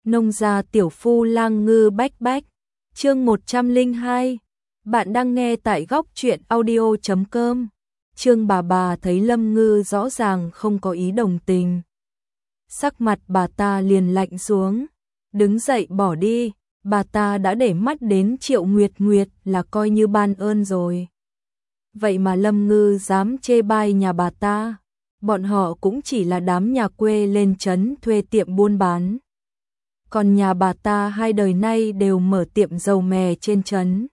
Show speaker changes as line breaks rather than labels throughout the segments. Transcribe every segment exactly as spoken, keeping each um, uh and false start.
Nông gia tiểu phu lang ngư bách bách. Chương một trăm lẻ hai. Bạn đang nghe tại góc truyện audio chấm com. Trương bà bà thấy Lâm Ngư rõ ràng không có ý đồng tình. Sắc mặt bà ta liền lạnh xuống, đứng dậy bỏ đi. Bà ta đã để mắt đến Triệu Nguyệt Nguyệt là coi như ban ơn rồi. Vậy mà Lâm Ngư dám chê bai nhà bà ta. Bọn họ cũng chỉ là đám nhà quê lên trấn thuê tiệm buôn bán. Còn nhà bà ta hai đời nay đều mở tiệm dầu mè trên trấn.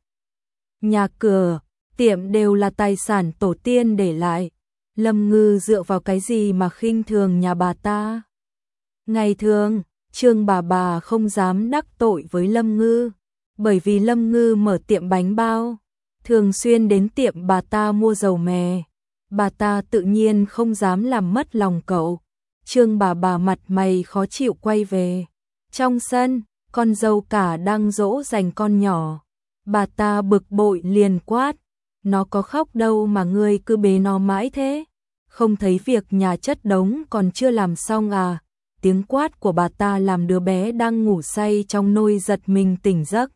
Nhà cửa, tiệm đều là tài sản tổ tiên để lại. Lâm Ngư dựa vào cái gì mà khinh thường nhà bà ta? Ngày thường, Trương bà bà không dám đắc tội với Lâm Ngư, bởi vì Lâm Ngư mở tiệm bánh bao, thường xuyên đến tiệm bà ta mua dầu mè. Bà ta tự nhiên không dám làm mất lòng cậu. Trương bà bà mặt mày khó chịu quay về. Trong sân, con dâu cả đang dỗ dành con nhỏ. Bà ta bực bội liền quát, nó có khóc đâu mà ngươi cứ bế nó mãi thế? Không thấy việc nhà chất đống còn chưa làm xong à? Tiếng quát của bà ta làm đứa bé đang ngủ say trong nôi giật mình tỉnh giấc.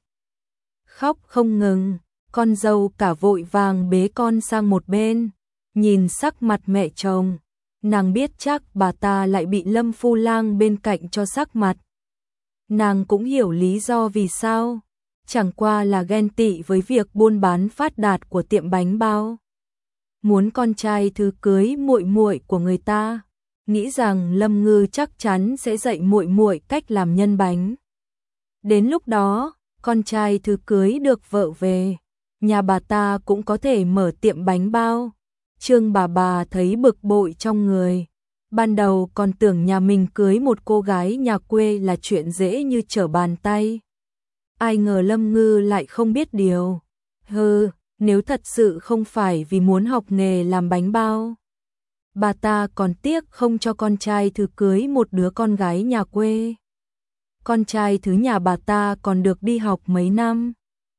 Khóc không ngừng, con dâu cả vội vàng bế con sang một bên. Nhìn sắc mặt mẹ chồng, nàng biết chắc bà ta lại bị Lâm Phu Lang bên cạnh cho sắc mặt. Nàng cũng hiểu lý do vì sao, chẳng qua là ghen tị với việc buôn bán phát đạt của tiệm bánh bao. Muốn con trai thứ cưới muội muội của người ta, nghĩ rằng Lâm Ngư chắc chắn sẽ dạy muội muội cách làm nhân bánh. Đến lúc đó, con trai thứ cưới được vợ về, nhà bà ta cũng có thể mở tiệm bánh bao. Trương bà bà thấy bực bội trong người. Ban đầu còn tưởng nhà mình cưới một cô gái nhà quê là chuyện dễ như trở bàn tay. Ai ngờ Lâm Ngư lại không biết điều. Hừ, nếu thật sự không phải vì muốn học nghề làm bánh bao, bà ta còn tiếc không cho con trai thứ cưới một đứa con gái nhà quê. Con trai thứ nhà bà ta còn được đi học mấy năm.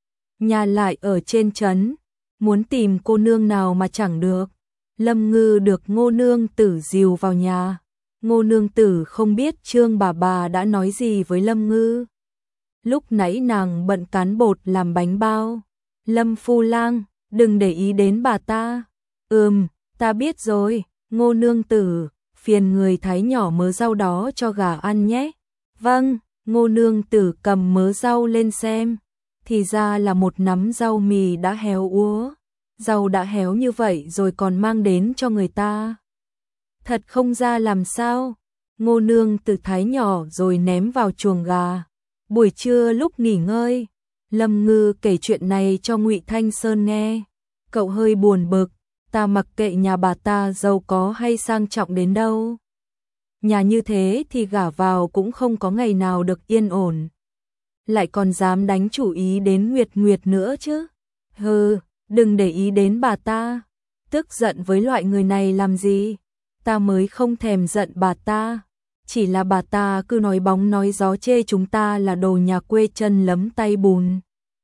Nhà lại ở trên trấn, muốn tìm cô nương nào mà chẳng được. Lâm Ngư được Ngô nương tử dìu vào nhà. Ngô nương tử không biết Trương bà bà đã nói gì với Lâm Ngư. Lúc nãy nàng bận cán bột làm bánh bao. Lâm Phu Lang, đừng để ý đến bà ta. Ừm, ta biết rồi, Ngô nương tử, phiền người thái nhỏ mớ rau đó cho gà ăn nhé. Vâng, Ngô nương tử cầm mớ rau lên xem. Thì ra là một nắm rau mì đã héo úa. Rau đã héo như vậy rồi còn mang đến cho người ta. Thật không ra làm sao. Ngô nương tử thái nhỏ rồi ném vào chuồng gà. Buổi trưa lúc nghỉ ngơi, Lâm Ngư kể chuyện này cho Ngụy Thanh Sơn nghe. Cậu hơi buồn bực, ta mặc kệ nhà bà ta giàu có hay sang trọng đến đâu. Nhà như thế thì gả vào cũng không có ngày nào được yên ổn. Lại còn dám đánh chủ ý đến Nguyệt Nguyệt nữa chứ. Hừ, đừng để ý đến bà ta. Tức giận với loại người này làm gì? Ta mới không thèm giận bà ta. Chỉ là bà ta cứ nói bóng nói gió chê chúng ta là đồ nhà quê chân lấm tay bùn.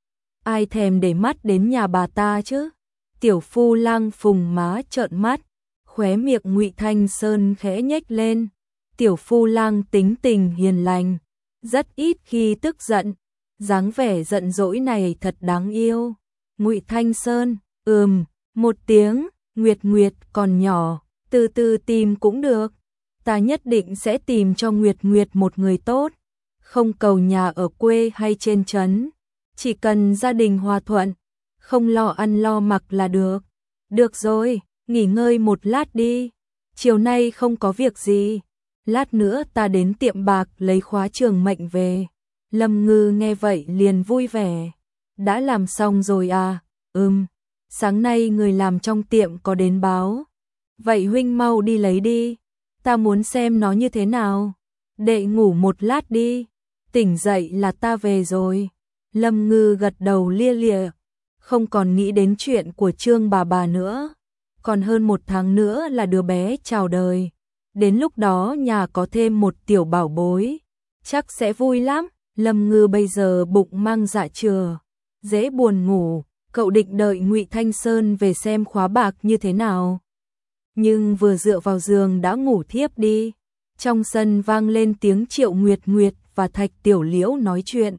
Ai thèm để mắt đến nhà bà ta chứ? Tiểu Phu Lang phùng má trợn mắt, khóe miệng Ngụy Thanh Sơn khẽ nhếch lên. Tiểu Phu Lang tính tình hiền lành, rất ít khi tức giận. Dáng vẻ giận dỗi này thật đáng yêu. Ngụy Thanh Sơn, ừm, một tiếng. Nguyệt Nguyệt còn nhỏ, từ từ tìm cũng được. Ta nhất định sẽ tìm cho Nguyệt Nguyệt một người tốt. Không cầu nhà ở quê hay trên trấn, chỉ cần gia đình hòa thuận, không lo ăn lo mặc là được. Được rồi, nghỉ ngơi một lát đi. Chiều nay không có việc gì. Lát nữa ta đến tiệm bạc lấy khóa trường mệnh về. Lâm Ngư nghe vậy liền vui vẻ. Đã làm xong rồi à? Ừm, sáng nay người làm trong tiệm có đến báo. Vậy huynh mau đi lấy đi. Ta muốn xem nó như thế nào. Đệ ngủ một lát đi. Tỉnh dậy là ta về rồi. Lâm Ngư gật đầu lia lịa. Không còn nghĩ đến chuyện của Trương bà bà nữa. Còn hơn một tháng nữa là đứa bé chào đời. Đến lúc đó nhà có thêm một tiểu bảo bối, chắc sẽ vui lắm. Lâm Ngư bây giờ bụng mang dạ chừa, dễ buồn ngủ. Cậu định đợi Ngụy Thanh Sơn về xem khóa bạc như thế nào. Nhưng vừa dựa vào giường đã ngủ thiếp đi. Trong sân vang lên tiếng Triệu Nguyệt Nguyệt và Thạch Tiểu Liễu nói chuyện.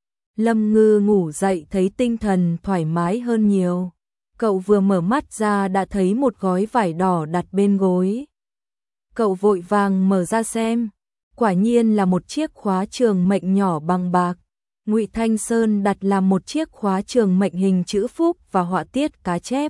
Lâm Ngư ngủ dậy thấy tinh thần thoải mái hơn nhiều. Cậu vừa mở mắt ra đã thấy một gói vải đỏ đặt bên gối. Cậu vội vàng mở ra xem, quả nhiên là một chiếc khóa trường mệnh nhỏ bằng bạc. Ngụy Thanh Sơn đặt làm một chiếc khóa trường mệnh hình chữ phúc và họa tiết cá chép.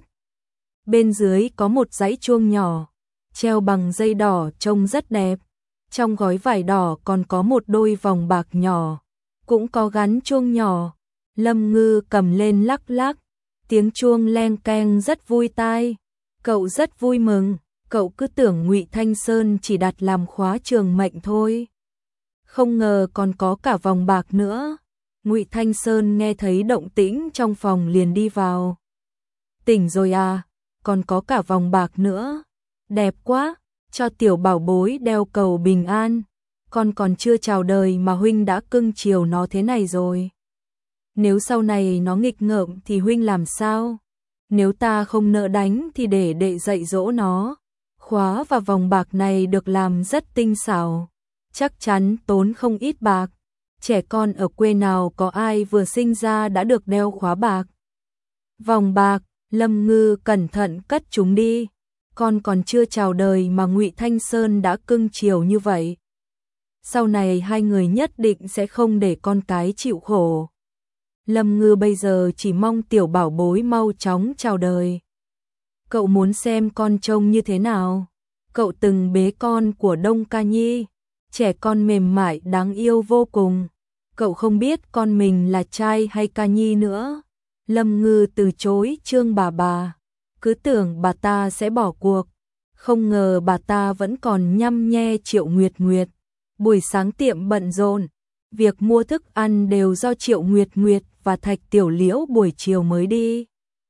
Bên dưới có một dãy chuông nhỏ, treo bằng dây đỏ trông rất đẹp. Trong gói vải đỏ còn có một đôi vòng bạc nhỏ, cũng có gắn chuông nhỏ. Lâm Ngư cầm lên lắc lắc, tiếng chuông leng keng rất vui tai. Cậu rất vui mừng, cậu cứ tưởng Ngụy Thanh Sơn chỉ đặt làm khóa trường mệnh thôi. Không ngờ còn có cả vòng bạc nữa. Ngụy Thanh Sơn nghe thấy động tĩnh trong phòng liền đi vào. Tỉnh rồi à, còn có cả vòng bạc nữa. Đẹp quá, cho tiểu bảo bối đeo cầu bình an. Con còn chưa chào đời mà huynh đã cưng chiều nó thế này rồi. Nếu sau này nó nghịch ngợm thì huynh làm sao? Nếu ta không nỡ đánh thì để đệ dạy dỗ nó. Khóa và vòng bạc này được làm rất tinh xảo, chắc chắn tốn không ít bạc. Trẻ con ở quê nào có ai vừa sinh ra đã được đeo khóa bạc, vòng bạc. Lâm Ngư cẩn thận cất chúng đi. Con còn chưa chào đời mà Ngụy Thanh Sơn đã cưng chiều như vậy. Sau này hai người nhất định sẽ không để con cái chịu khổ. Lâm Ngư bây giờ chỉ mong tiểu bảo bối mau chóng chào đời. Cậu muốn xem con trông như thế nào? Cậu từng bế con của Đông Ca Nhi, trẻ con mềm mại đáng yêu vô cùng. Cậu không biết con mình là trai hay ca nhi nữa. Lâm Ngư từ chối Trương bà bà, cứ tưởng bà ta sẽ bỏ cuộc. Không ngờ bà ta vẫn còn nhăm nhe Triệu Nguyệt Nguyệt. Buổi sáng tiệm bận rộn, việc mua thức ăn đều do Triệu Nguyệt Nguyệt và Thạch Tiểu Liễu buổi chiều mới đi.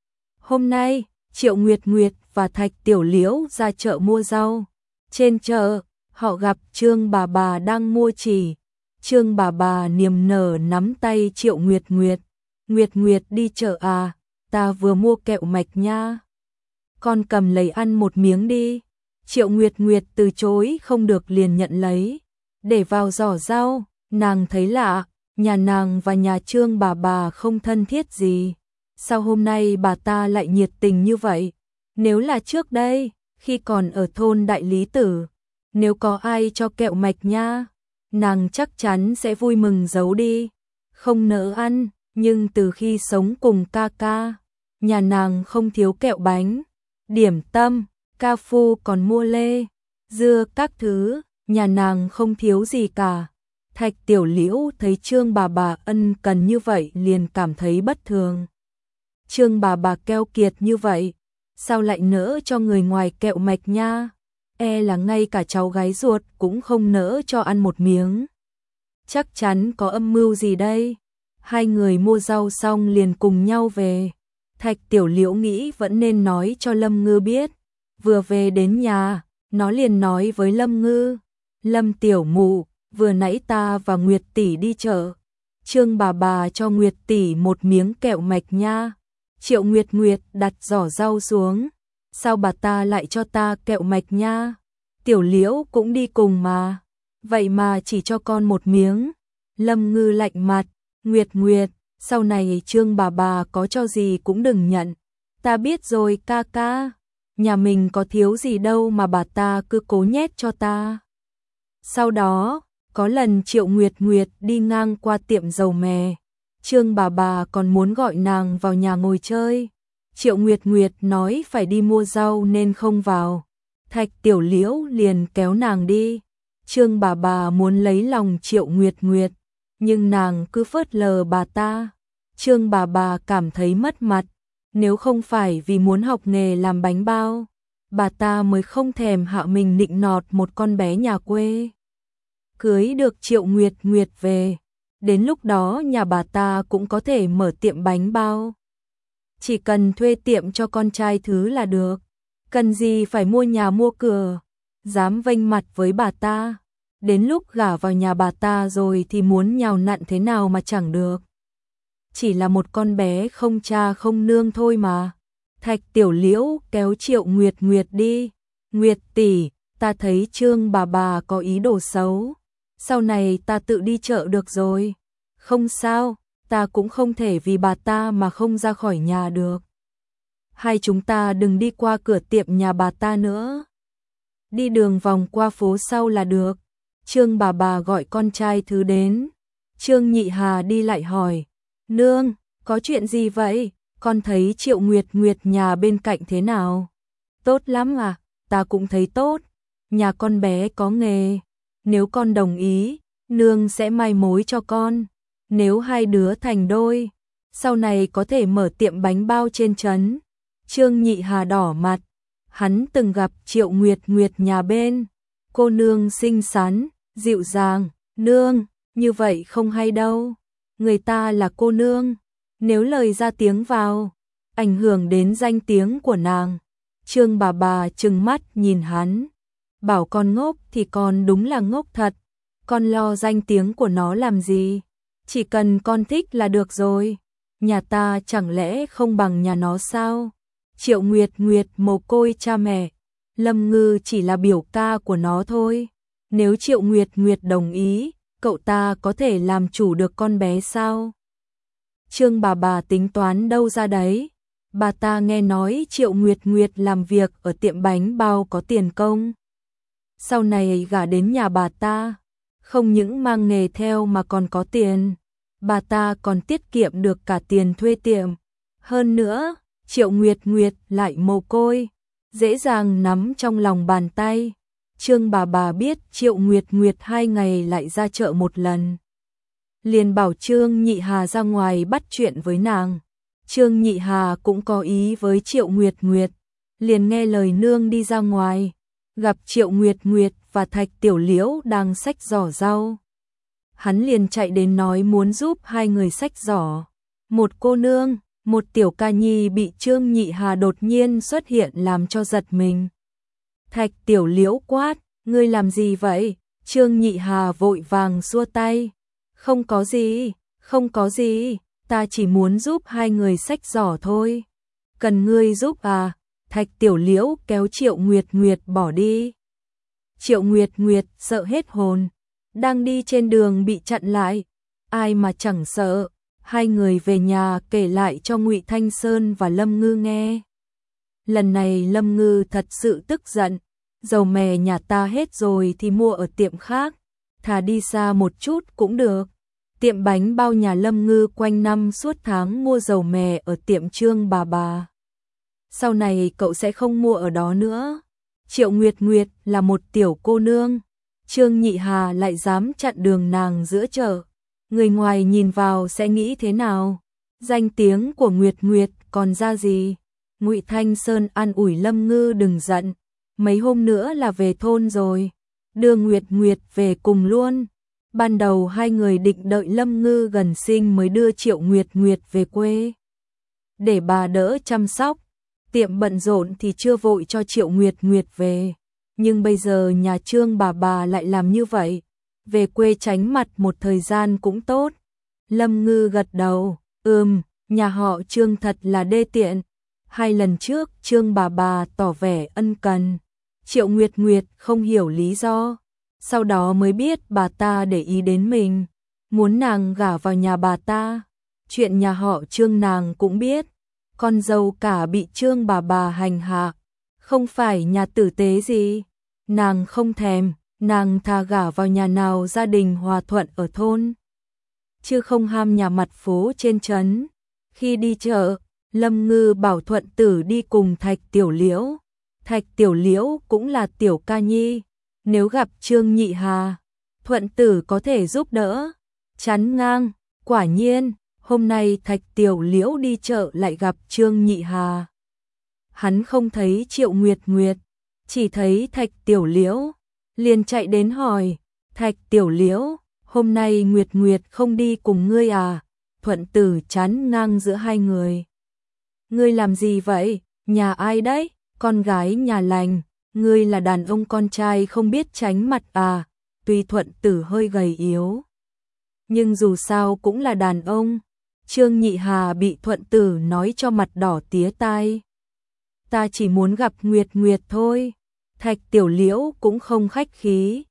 Hôm nay, Triệu Nguyệt Nguyệt và Thạch Tiểu Liễu ra chợ mua rau. Trên chợ, họ gặp Trương bà bà đang mua chỉ. Trương bà bà niềm nở nắm tay Triệu Nguyệt Nguyệt. Nguyệt Nguyệt đi chợ à, ta vừa mua kẹo mạch nha. Con cầm lấy ăn một miếng đi. Triệu Nguyệt Nguyệt từ chối không được liền nhận lấy, để vào giỏ rau. Nàng thấy lạ, nhà nàng và nhà Trương bà bà không thân thiết gì. Sao hôm nay bà ta lại nhiệt tình như vậy? Nếu là trước đây, khi còn ở thôn Đại Lý Tử, nếu có ai cho kẹo mạch nha, nàng chắc chắn sẽ vui mừng giấu đi, không nỡ ăn. Nhưng từ khi sống cùng ca ca, nhà nàng không thiếu kẹo bánh, điểm tâm, ca phu còn mua lê, dưa các thứ, nhà nàng không thiếu gì cả. Thạch Tiểu Liễu thấy Trương bà bà ân cần như vậy liền cảm thấy bất thường. Trương bà bà keo kiệt như vậy, sao lại nỡ cho người ngoài kẹo mạch nha? E là ngay cả cháu gái ruột cũng không nỡ cho ăn một miếng. Chắc chắn có âm mưu gì đây. Hai người mua rau xong liền cùng nhau về. Thạch Tiểu Liễu nghĩ vẫn nên nói cho Lâm Ngư biết. Vừa về đến nhà, nó liền nói với Lâm Ngư: Lâm tiểu mụ, vừa nãy ta và Nguyệt tỷ đi chợ. Trương bà bà cho Nguyệt tỷ một miếng kẹo mạch nha. Triệu Nguyệt Nguyệt đặt giỏ rau xuống. Sao bà ta lại cho ta kẹo mạch nha? Tiểu Liễu cũng đi cùng mà. Vậy mà chỉ cho con một miếng. Lâm Ngư lạnh mặt. Nguyệt Nguyệt, sau này Trương bà bà có cho gì cũng đừng nhận. Ta biết rồi ca ca. Nhà mình có thiếu gì đâu mà bà ta cứ cố nhét cho ta. Sau đó, có lần Triệu Nguyệt Nguyệt đi ngang qua tiệm dầu mè. Trương bà bà còn muốn gọi nàng vào nhà ngồi chơi. Triệu Nguyệt Nguyệt nói phải đi mua rau nên không vào. Thạch Tiểu Liễu liền kéo nàng đi. Trương bà bà muốn lấy lòng Triệu Nguyệt Nguyệt, nhưng nàng cứ phớt lờ bà ta. Trương bà bà cảm thấy mất mặt. Nếu không phải vì muốn học nghề làm bánh bao, bà ta mới không thèm hạ mình nịnh nọt một con bé nhà quê. Cưới được Triệu Nguyệt Nguyệt về, đến lúc đó nhà bà ta cũng có thể mở tiệm bánh bao. Chỉ cần thuê tiệm cho con trai thứ là được. Cần gì phải mua nhà mua cửa. Dám vênh mặt với bà ta. Đến lúc gả vào nhà bà ta rồi thì muốn nhào nặn thế nào mà chẳng được. Chỉ là một con bé không cha không nương thôi mà. Thạch Tiểu Liễu kéo Triệu Nguyệt Nguyệt đi. Nguyệt tỷ, ta thấy Trương bà bà có ý đồ xấu. sau này ta tự đi chợ được rồi. Không sao, ta cũng không thể vì bà ta mà không ra khỏi nhà được. Hai chúng ta đừng đi qua cửa tiệm nhà bà ta nữa. Đi đường vòng qua phố sau là được. Trương bà bà gọi con trai Thứ đến. Trương Nhị Hà đi lại hỏi, nương, có chuyện gì vậy? Con thấy Triệu Nguyệt Nguyệt nhà bên cạnh thế nào? Tốt lắm à, ta cũng thấy tốt. Nhà con bé có nghề. Nếu con đồng ý, nương sẽ mai mối cho con. Nếu hai đứa thành đôi, sau này có thể mở tiệm bánh bao trên trấn. Trương Nhị Hà đỏ mặt. Hắn từng gặp Triệu Nguyệt Nguyệt nhà bên. Cô nương xinh xắn, dịu dàng. Nương, như vậy không hay đâu. Người ta là cô nương. Nếu lời ra tiếng vào, ảnh hưởng đến danh tiếng của nàng. Trương bà bà trừng mắt nhìn hắn. Bảo con ngốc thì con đúng là ngốc thật. Con lo danh tiếng của nó làm gì? Chỉ cần con thích là được rồi. Nhà ta chẳng lẽ không bằng nhà nó sao? Triệu Nguyệt Nguyệt mồ côi cha mẹ. Lâm Ngư chỉ là biểu ca của nó thôi. Nếu Triệu Nguyệt Nguyệt đồng ý, cậu ta có thể làm chủ được con bé sao? Trương bà bà tính toán đâu ra đấy. Bà ta nghe nói Triệu Nguyệt Nguyệt làm việc ở tiệm bánh bao có tiền công. Sau này gả đến nhà bà ta, không những mang nghề theo mà còn có tiền. Bà ta còn tiết kiệm được cả tiền thuê tiệm. Hơn nữa, Triệu Nguyệt Nguyệt lại mồ côi, dễ dàng nắm trong lòng bàn tay. Trương bà bà biết Triệu Nguyệt Nguyệt hai ngày lại ra chợ một lần. Liền bảo Trương Nhị Hà ra ngoài bắt chuyện với nàng. Trương Nhị Hà cũng có ý với Triệu Nguyệt Nguyệt. Liền nghe lời nương đi ra ngoài. Gặp Triệu Nguyệt Nguyệt và Thạch Tiểu Liễu đang xách giỏ rau. Hắn liền chạy đến nói muốn giúp hai người xách giỏ. Một cô nương, một tiểu ca nhi bị Trương Nhị Hà đột nhiên xuất hiện làm cho giật mình. Thạch Tiểu Liễu quát, ngươi làm gì vậy? Trương Nhị Hà vội vàng xua tay. Không có gì, không có gì, ta chỉ muốn giúp hai người xách giỏ thôi. Cần ngươi giúp à? Thạch Tiểu Liễu kéo Triệu Nguyệt Nguyệt bỏ đi. Triệu Nguyệt Nguyệt sợ hết hồn, đang đi trên đường bị chặn lại. Ai mà chẳng sợ. Hai người về nhà kể lại cho Ngụy Thanh Sơn và Lâm Ngư nghe. Lần này Lâm Ngư thật sự tức giận. Dầu mè nhà ta hết rồi thì mua ở tiệm khác. Thà đi xa một chút cũng được. Tiệm bánh bao nhà Lâm Ngư quanh năm suốt tháng mua dầu mè ở tiệm Trương bà bà. Sau này cậu sẽ không mua ở đó nữa. Triệu Nguyệt Nguyệt là một tiểu cô nương. Trương Nhị Hà lại dám chặn đường nàng giữa chợ. Người ngoài nhìn vào sẽ nghĩ thế nào? Danh tiếng của Nguyệt Nguyệt còn ra gì? Ngụy Thanh Sơn an ủi Lâm Ngư đừng giận. Mấy hôm nữa là về thôn rồi. Đưa Nguyệt Nguyệt về cùng luôn. Ban đầu hai người định đợi Lâm Ngư gần sinh mới đưa Triệu Nguyệt Nguyệt về quê. Để bà đỡ chăm sóc. Tiệm bận rộn thì chưa vội cho Triệu Nguyệt Nguyệt về. Nhưng bây giờ nhà Trương bà bà lại làm như vậy. Về quê tránh mặt một thời gian cũng tốt. Lâm Ngư gật đầu. Ừm, nhà họ Trương thật là đê tiện. Hai lần trước Trương bà bà tỏ vẻ ân cần. Triệu Nguyệt Nguyệt không hiểu lý do. Sau đó mới biết bà ta để ý đến mình. Muốn nàng gả vào nhà bà ta. Chuyện nhà họ Trương nàng cũng biết. Con dâu cả bị Trương bà bà hành hạ. Không phải nhà tử tế gì. Nàng không thèm. Nàng thà gả vào nhà nào gia đình hòa thuận ở thôn. Chứ không ham nhà mặt phố trên trấn. Khi đi chợ, Lâm Ngư bảo Thuận Tử đi cùng Thạch Tiểu Liễu. Thạch Tiểu Liễu cũng là tiểu ca nhi. Nếu gặp Trương Nhị Hà, Thuận Tử có thể giúp đỡ. Chắn ngang, quả nhiên, hôm nay Thạch Tiểu Liễu đi chợ lại gặp Trương Nhị Hà. Hắn không thấy Triệu Nguyệt Nguyệt, chỉ thấy Thạch Tiểu Liễu. Liền chạy đến hỏi, Thạch Tiểu Liễu, hôm nay Nguyệt Nguyệt không đi cùng ngươi à? Thuận Tử chắn ngang giữa hai người. Ngươi làm gì vậy? Nhà ai đấy? Con gái nhà lành. Ngươi là đàn ông con trai không biết tránh mặt à? Tuy Thuận Tử hơi gầy yếu, nhưng dù sao cũng là đàn ông. Trương Nhị Hà bị Thuận Tử nói cho mặt đỏ tía tai. Ta chỉ muốn gặp Nguyệt Nguyệt thôi. Thạch Tiểu Liễu cũng không khách khí.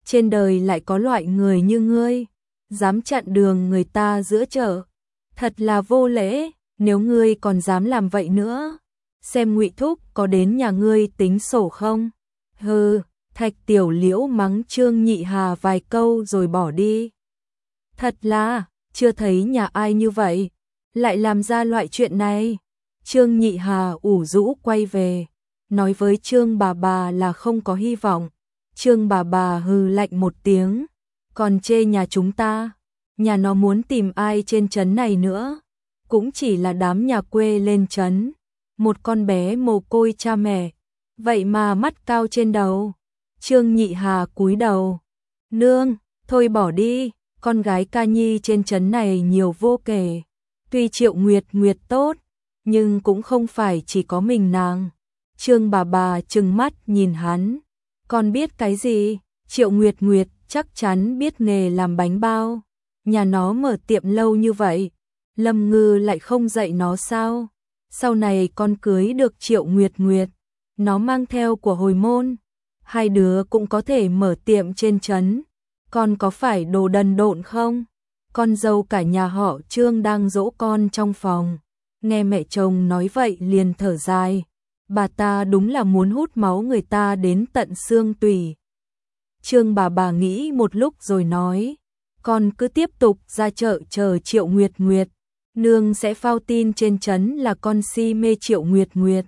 trên đời lại có loại người như ngươi, dám chặn đường người ta giữa chợ, thật là vô lễ, nếu ngươi còn dám làm vậy nữa, xem Ngụy thúc có đến nhà ngươi tính sổ không? Hừ, Thạch Tiểu Liễu mắng Trương Nhị Hà vài câu rồi bỏ đi. Thật là, chưa thấy nhà ai như vậy, lại làm ra loại chuyện này. Trương Nhị Hà ủ rũ quay về, nói với Trương bà bà là không có hy vọng. Trương bà bà hừ lạnh một tiếng, còn chê nhà chúng ta, nhà nó muốn tìm ai trên trấn này nữa, cũng chỉ là đám nhà quê lên trấn, một con bé mồ côi cha mẹ, vậy mà mắt cao trên đầu. Trương Nhị Hà cúi đầu, nương, thôi bỏ đi, con gái ca nhi trên trấn này nhiều vô kể, tuy Triệu Nguyệt Nguyệt tốt, nhưng cũng không phải chỉ có mình nàng. Trương bà bà trừng mắt nhìn hắn, con biết cái gì? Triệu Nguyệt Nguyệt chắc chắn biết nghề làm bánh bao, nhà nó mở tiệm lâu như vậy, Lâm Ngư lại không dạy nó sao? Sau này con cưới được Triệu Nguyệt Nguyệt, nó mang theo của hồi môn, hai đứa cũng có thể mở tiệm trên trấn, con có phải đồ đần độn không? Con dâu cả nhà họ Trương đang dỗ con trong phòng, nghe mẹ chồng nói vậy liền thở dài, bà ta đúng là muốn hút máu người ta đến tận xương tủy. Trương bà bà nghĩ một lúc rồi nói, con cứ tiếp tục ra chợ chờ Triệu Nguyệt Nguyệt, nương sẽ phao tin trên trấn là con si mê Triệu Nguyệt Nguyệt.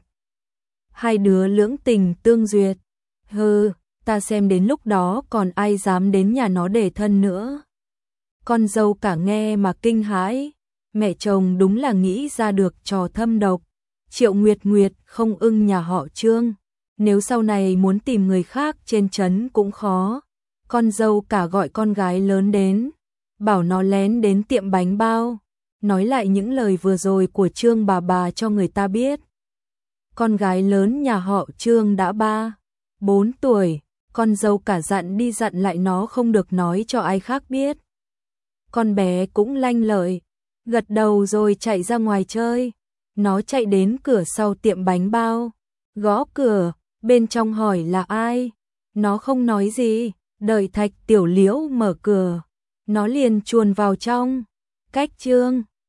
Hai đứa lưỡng tình tương duyệt, hừ, ta xem đến lúc đó còn ai dám đến nhà nó để thân nữa. Con dâu cả nghe mà kinh hãi, mẹ chồng đúng là nghĩ ra được trò thâm độc. Triệu Nguyệt Nguyệt không ưng nhà họ Trương, nếu sau này muốn tìm người khác trên trấn cũng khó. Con dâu cả gọi con gái lớn đến, bảo nó lén đến tiệm bánh bao, nói lại những lời vừa rồi của Trương bà bà cho người ta biết. Con gái lớn nhà họ Trương đã ba, bốn tuổi, con dâu cả dặn đi dặn lại nó không được nói cho ai khác biết. Con bé cũng lanh lợi, gật đầu rồi chạy ra ngoài chơi. Nó chạy đến cửa sau tiệm bánh bao, gõ cửa, bên trong hỏi là ai. Nó không nói gì, đợi Thạch Tiểu Liễu mở cửa, nó liền chuồn vào trong. Cách Trương